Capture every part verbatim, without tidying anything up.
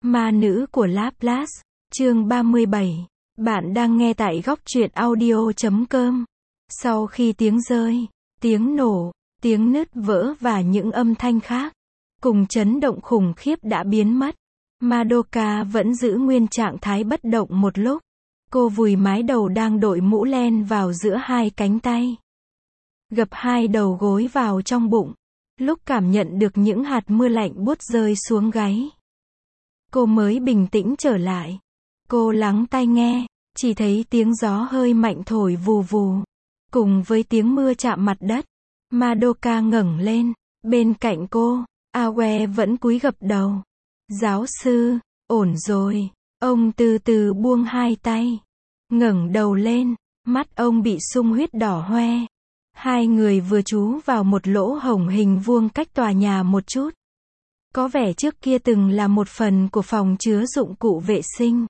Ma nữ của Laplace, chương ba mươi bảy. Bạn đang nghe tại góc truyện audio chấm com. Sau khi tiếng rơi, tiếng nổ, tiếng nứt vỡ và những âm thanh khác, cùng chấn động khủng khiếp đã biến mất, Madoka vẫn giữ nguyên trạng thái bất động một lúc. Cô vùi mái đầu đang đội mũ len vào giữa hai cánh tay, gập hai đầu gối vào trong bụng, lúc cảm nhận được những hạt mưa lạnh buốt rơi xuống gáy, cô mới bình tĩnh trở lại. Cô lắng tai nghe, chỉ thấy tiếng gió hơi mạnh thổi vù vù, cùng với tiếng mưa chạm mặt đất. Madoka ngẩng lên, bên cạnh cô, Awe vẫn cúi gập đầu. Giáo sư, ổn rồi. Ông từ từ buông hai tay, ngẩng đầu lên, mắt ông bị sung huyết đỏ hoe. Hai người vừa chú vào một lỗ hổng hình vuông cách tòa nhà một chút. Có vẻ trước kia từng là một phần của phòng chứa dụng cụ vệ sinh.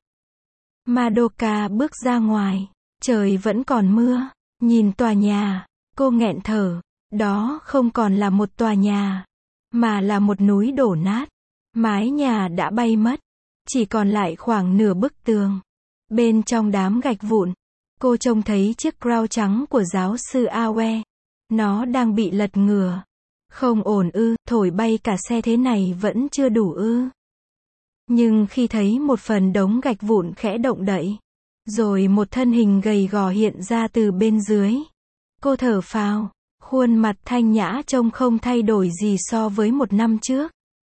Madoka bước ra ngoài, trời vẫn còn mưa, nhìn tòa nhà, cô nghẹn thở, đó không còn là một tòa nhà, mà là một núi đổ nát, mái nhà đã bay mất, chỉ còn lại khoảng nửa bức tường. Bên trong đám gạch vụn, cô trông thấy chiếc crown trắng của giáo sư Awe, nó đang bị lật ngửa. Không ổn ư, thổi bay cả xe thế này vẫn chưa đủ ư. Nhưng khi thấy một phần đống gạch vụn khẽ động đậy, rồi một thân hình gầy gò hiện ra từ bên dưới, cô thở phào, khuôn mặt thanh nhã trông không thay đổi gì so với một năm trước.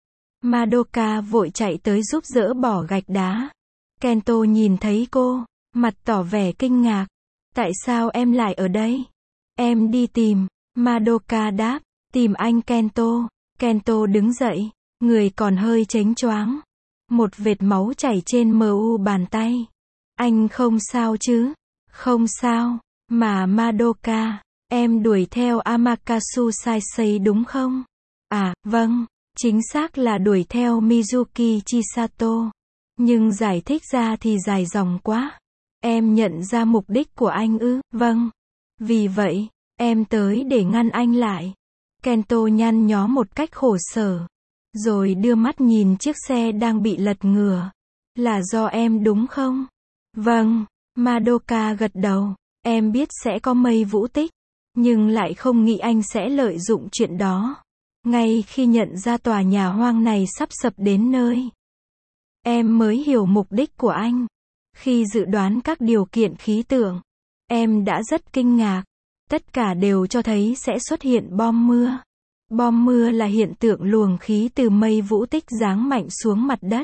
Madoka vội chạy tới giúp dỡ bỏ gạch đá. Kento nhìn thấy cô, mặt tỏ vẻ kinh ngạc. Tại sao em lại ở đây? Em đi tìm. Madoka đáp, tìm anh Kento. Kento đứng dậy, người còn hơi chếnh choáng. Một vệt máu chảy trên mu bàn tay. Anh không sao chứ? Không sao. Mà Madoka, em đuổi theo Amakatsu Sensei đúng không? À, vâng, chính xác là đuổi theo Mizuki Chisato. Nhưng giải thích ra thì dài dòng quá. Em nhận ra mục đích của anh ư? Vâng. Vì vậy, em tới để ngăn anh lại. Kento nhăn nhó một cách khổ sở, rồi đưa mắt nhìn chiếc xe đang bị lật ngửa. Là do em đúng không? Vâng. Madoka gật đầu. Em biết sẽ có mây vũ tích, nhưng lại không nghĩ anh sẽ lợi dụng chuyện đó. Ngay khi nhận ra tòa nhà hoang này sắp sập đến nơi, em mới hiểu mục đích của anh. Khi dự đoán các điều kiện khí tượng, em đã rất kinh ngạc. Tất cả đều cho thấy sẽ xuất hiện bom mưa. Bom mưa là hiện tượng luồng khí từ mây vũ tích giáng mạnh xuống mặt đất,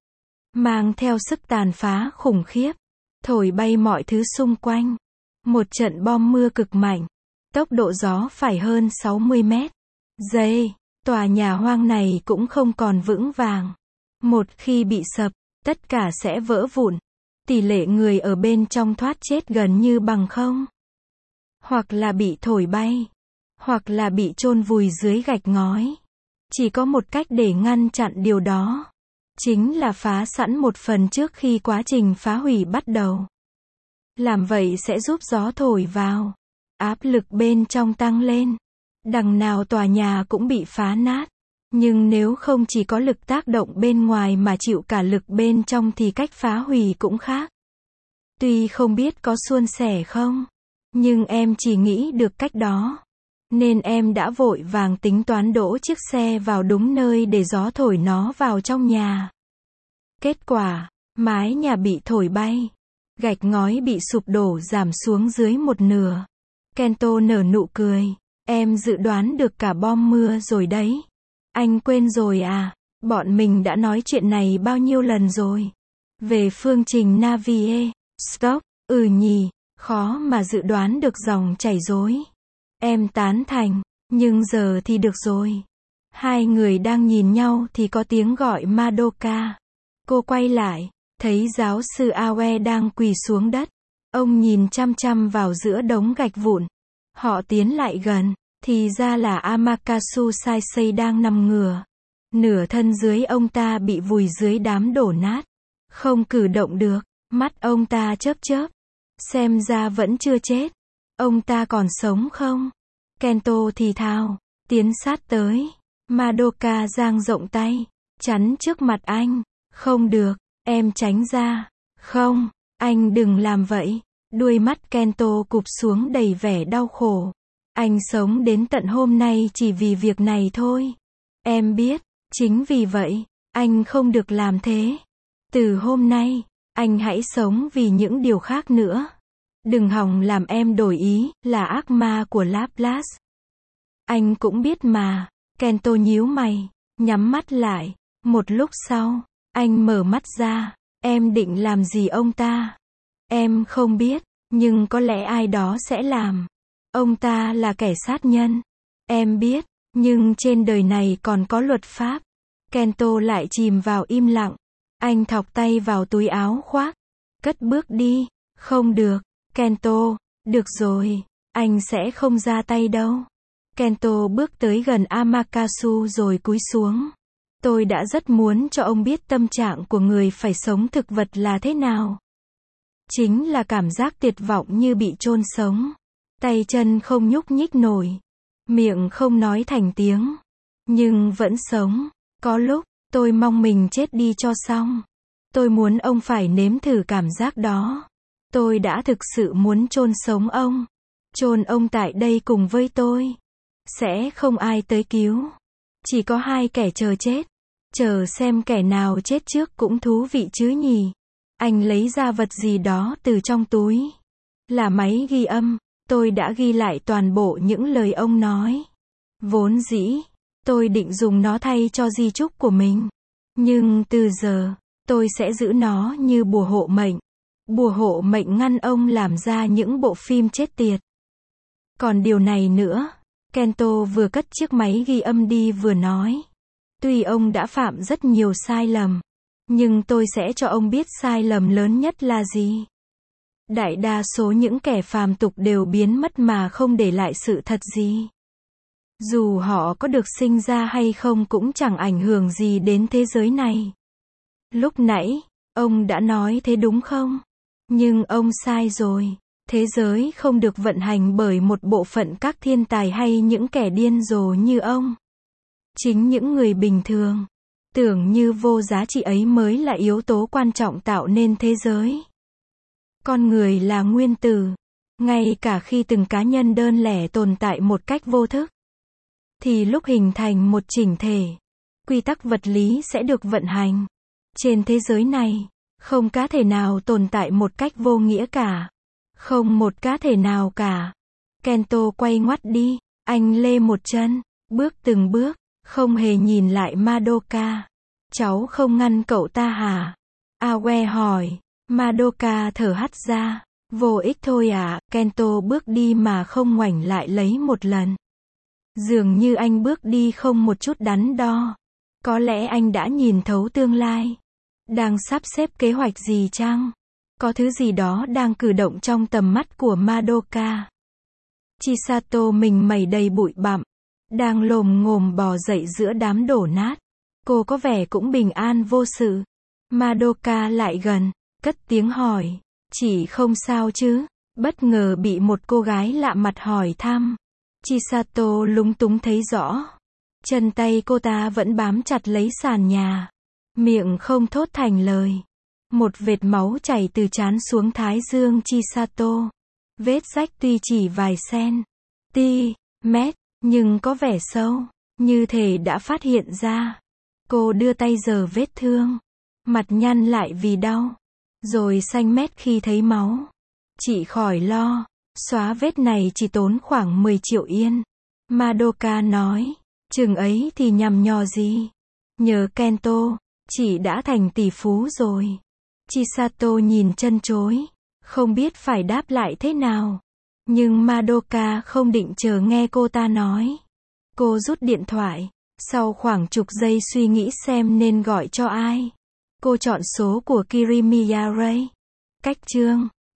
mang theo sức tàn phá khủng khiếp, thổi bay mọi thứ xung quanh. Một trận bom mưa cực mạnh, tốc độ gió phải hơn sáu mươi mét giây. Tòa nhà hoang này cũng không còn vững vàng. Một khi bị sập, tất cả sẽ vỡ vụn. Tỷ lệ người ở bên trong thoát chết gần như bằng không. Hoặc là bị thổi bay, hoặc là bị chôn vùi dưới gạch ngói. Chỉ có một cách để ngăn chặn điều đó, chính là phá sẵn một phần trước khi quá trình phá hủy bắt đầu. Làm vậy sẽ giúp gió thổi vào, áp lực bên trong tăng lên. Đằng nào tòa nhà cũng bị phá nát. Nhưng nếu không chỉ có lực tác động bên ngoài mà chịu cả lực bên trong thì cách phá hủy cũng khác. Tuy không biết có suôn sẻ không, nhưng em chỉ nghĩ được cách đó. Nên em đã vội vàng tính toán đỗ chiếc xe vào đúng nơi để gió thổi nó vào trong nhà. Kết quả, mái nhà bị thổi bay. Gạch ngói bị sụp đổ giảm xuống dưới một nửa. Kento nở nụ cười. Em dự đoán được cả bom mưa rồi đấy. Anh quên rồi à? Bọn mình đã nói chuyện này bao nhiêu lần rồi. Về phương trình Navier Stokes, ừ nhỉ, khó mà dự đoán được dòng chảy rối. Em tán thành, nhưng giờ thì được rồi. Hai người đang nhìn nhau thì có tiếng gọi Madoka. Cô quay lại, thấy giáo sư Awe đang quỳ xuống đất. Ông nhìn chăm chăm vào giữa đống gạch vụn. Họ tiến lại gần, thì ra là Amakatsu Sensei đang nằm ngửa. Nửa thân dưới ông ta bị vùi dưới đám đổ nát, không cử động được. Mắt ông ta chớp chớp, xem ra vẫn chưa chết. Ông ta còn sống không? Kento thì thào, tiến sát tới. Madoka dang rộng tay, chắn trước mặt anh. Không được, em tránh ra. Không, anh đừng làm vậy. Đuôi mắt Kento cụp xuống đầy vẻ đau khổ. Anh sống đến tận hôm nay chỉ vì việc này thôi. Em biết, chính vì vậy, anh không được làm thế. Từ hôm nay, anh hãy sống vì những điều khác nữa. Đừng hòng làm em đổi ý, là ác ma của Laplace. Anh cũng biết mà. Kento nhíu mày, nhắm mắt lại. Một lúc sau, anh mở mắt ra. Em định làm gì ông ta? Em không biết, nhưng có lẽ ai đó sẽ làm. Ông ta là kẻ sát nhân. Em biết, nhưng trên đời này còn có luật pháp. Kento lại chìm vào im lặng. Anh thọc tay vào túi áo khoác. Cất bước đi. Không được, Kento. Được rồi, anh sẽ không ra tay đâu. Kento bước tới gần Amaterasu rồi cúi xuống. Tôi đã rất muốn cho ông biết tâm trạng của người phải sống thực vật là thế nào. Chính là cảm giác tuyệt vọng như bị chôn sống. Tay chân không nhúc nhích nổi. Miệng không nói thành tiếng. Nhưng vẫn sống. Có lúc, tôi mong mình chết đi cho xong. Tôi muốn ông phải nếm thử cảm giác đó. Tôi đã thực sự muốn chôn sống ông. Chôn ông tại đây cùng với tôi. Sẽ không ai tới cứu. Chỉ có hai kẻ chờ chết. Chờ xem kẻ nào chết trước cũng thú vị chứ nhỉ. Anh lấy ra vật gì đó từ trong túi. Là máy ghi âm. Tôi đã ghi lại toàn bộ những lời ông nói. Vốn dĩ, tôi định dùng nó thay cho di chúc của mình. Nhưng từ giờ, tôi sẽ giữ nó như bùa hộ mệnh. Bùa hộ mệnh ngăn ông làm ra những bộ phim chết tiệt. Còn điều này nữa, Kento vừa cất chiếc máy ghi âm đi vừa nói. Tuy ông đã phạm rất nhiều sai lầm, nhưng tôi sẽ cho ông biết sai lầm lớn nhất là gì. Đại đa số những kẻ phàm tục đều biến mất mà không để lại sự thật gì. Dù họ có được sinh ra hay không cũng chẳng ảnh hưởng gì đến thế giới này. Lúc nãy, ông đã nói thế đúng không? Nhưng ông sai rồi. Thế giới không được vận hành bởi một bộ phận các thiên tài hay những kẻ điên rồ như ông. Chính những người bình thường, tưởng như vô giá trị ấy mới là yếu tố quan trọng tạo nên thế giới. Con người là nguyên tử. Ngay cả khi từng cá nhân đơn lẻ tồn tại một cách vô thức, thì lúc hình thành một chỉnh thể, quy tắc vật lý sẽ được vận hành. Trên thế giới này, không cá thể nào tồn tại một cách vô nghĩa cả. Không một cá thể nào cả. Kento quay ngoắt đi. Anh lê một chân, bước từng bước, không hề nhìn lại Madoka. Cháu không ngăn cậu ta hả? Awe hỏi. Madoka thở hắt ra. Vô ích thôi à? Kento bước đi mà không ngoảnh lại lấy một lần. Dường như anh bước đi không một chút đắn đo. Có lẽ anh đã nhìn thấu tương lai. Đang sắp xếp kế hoạch gì chăng? Có thứ gì đó đang cử động trong tầm mắt của Madoka. Chisato mình mẩy đầy bụi bặm, đang lồm ngồm bò dậy giữa đám đổ nát. Cô có vẻ cũng bình an vô sự. Madoka lại gần, cất tiếng hỏi. Chỉ không sao chứ? Bất ngờ bị một cô gái lạ mặt hỏi thăm. Chisato lúng túng thấy rõ. Chân tay cô ta vẫn bám chặt lấy sàn nhà. Miệng không thốt thành lời. Một vệt máu chảy từ trán xuống thái dương Chisato. Vết rách tuy chỉ vài cen ti mét, nhưng có vẻ sâu, như thể đã phát hiện ra. Cô đưa tay sờ vết thương. Mặt nhăn lại vì đau. Rồi xanh mét khi thấy máu. Chị khỏi lo. Xóa vết này chỉ tốn khoảng mười triệu yên. Madoka nói. Chừng ấy thì nhằm nhò gì. Nhờ Kento, chị đã thành tỷ phú rồi. Chisato nhìn chân chối. Không biết phải đáp lại thế nào. Nhưng Madoka không định chờ nghe cô ta nói. Cô rút điện thoại. Sau khoảng chục giây suy nghĩ xem nên gọi cho ai. Cô chọn số của Kirimiya Ray. Cách chương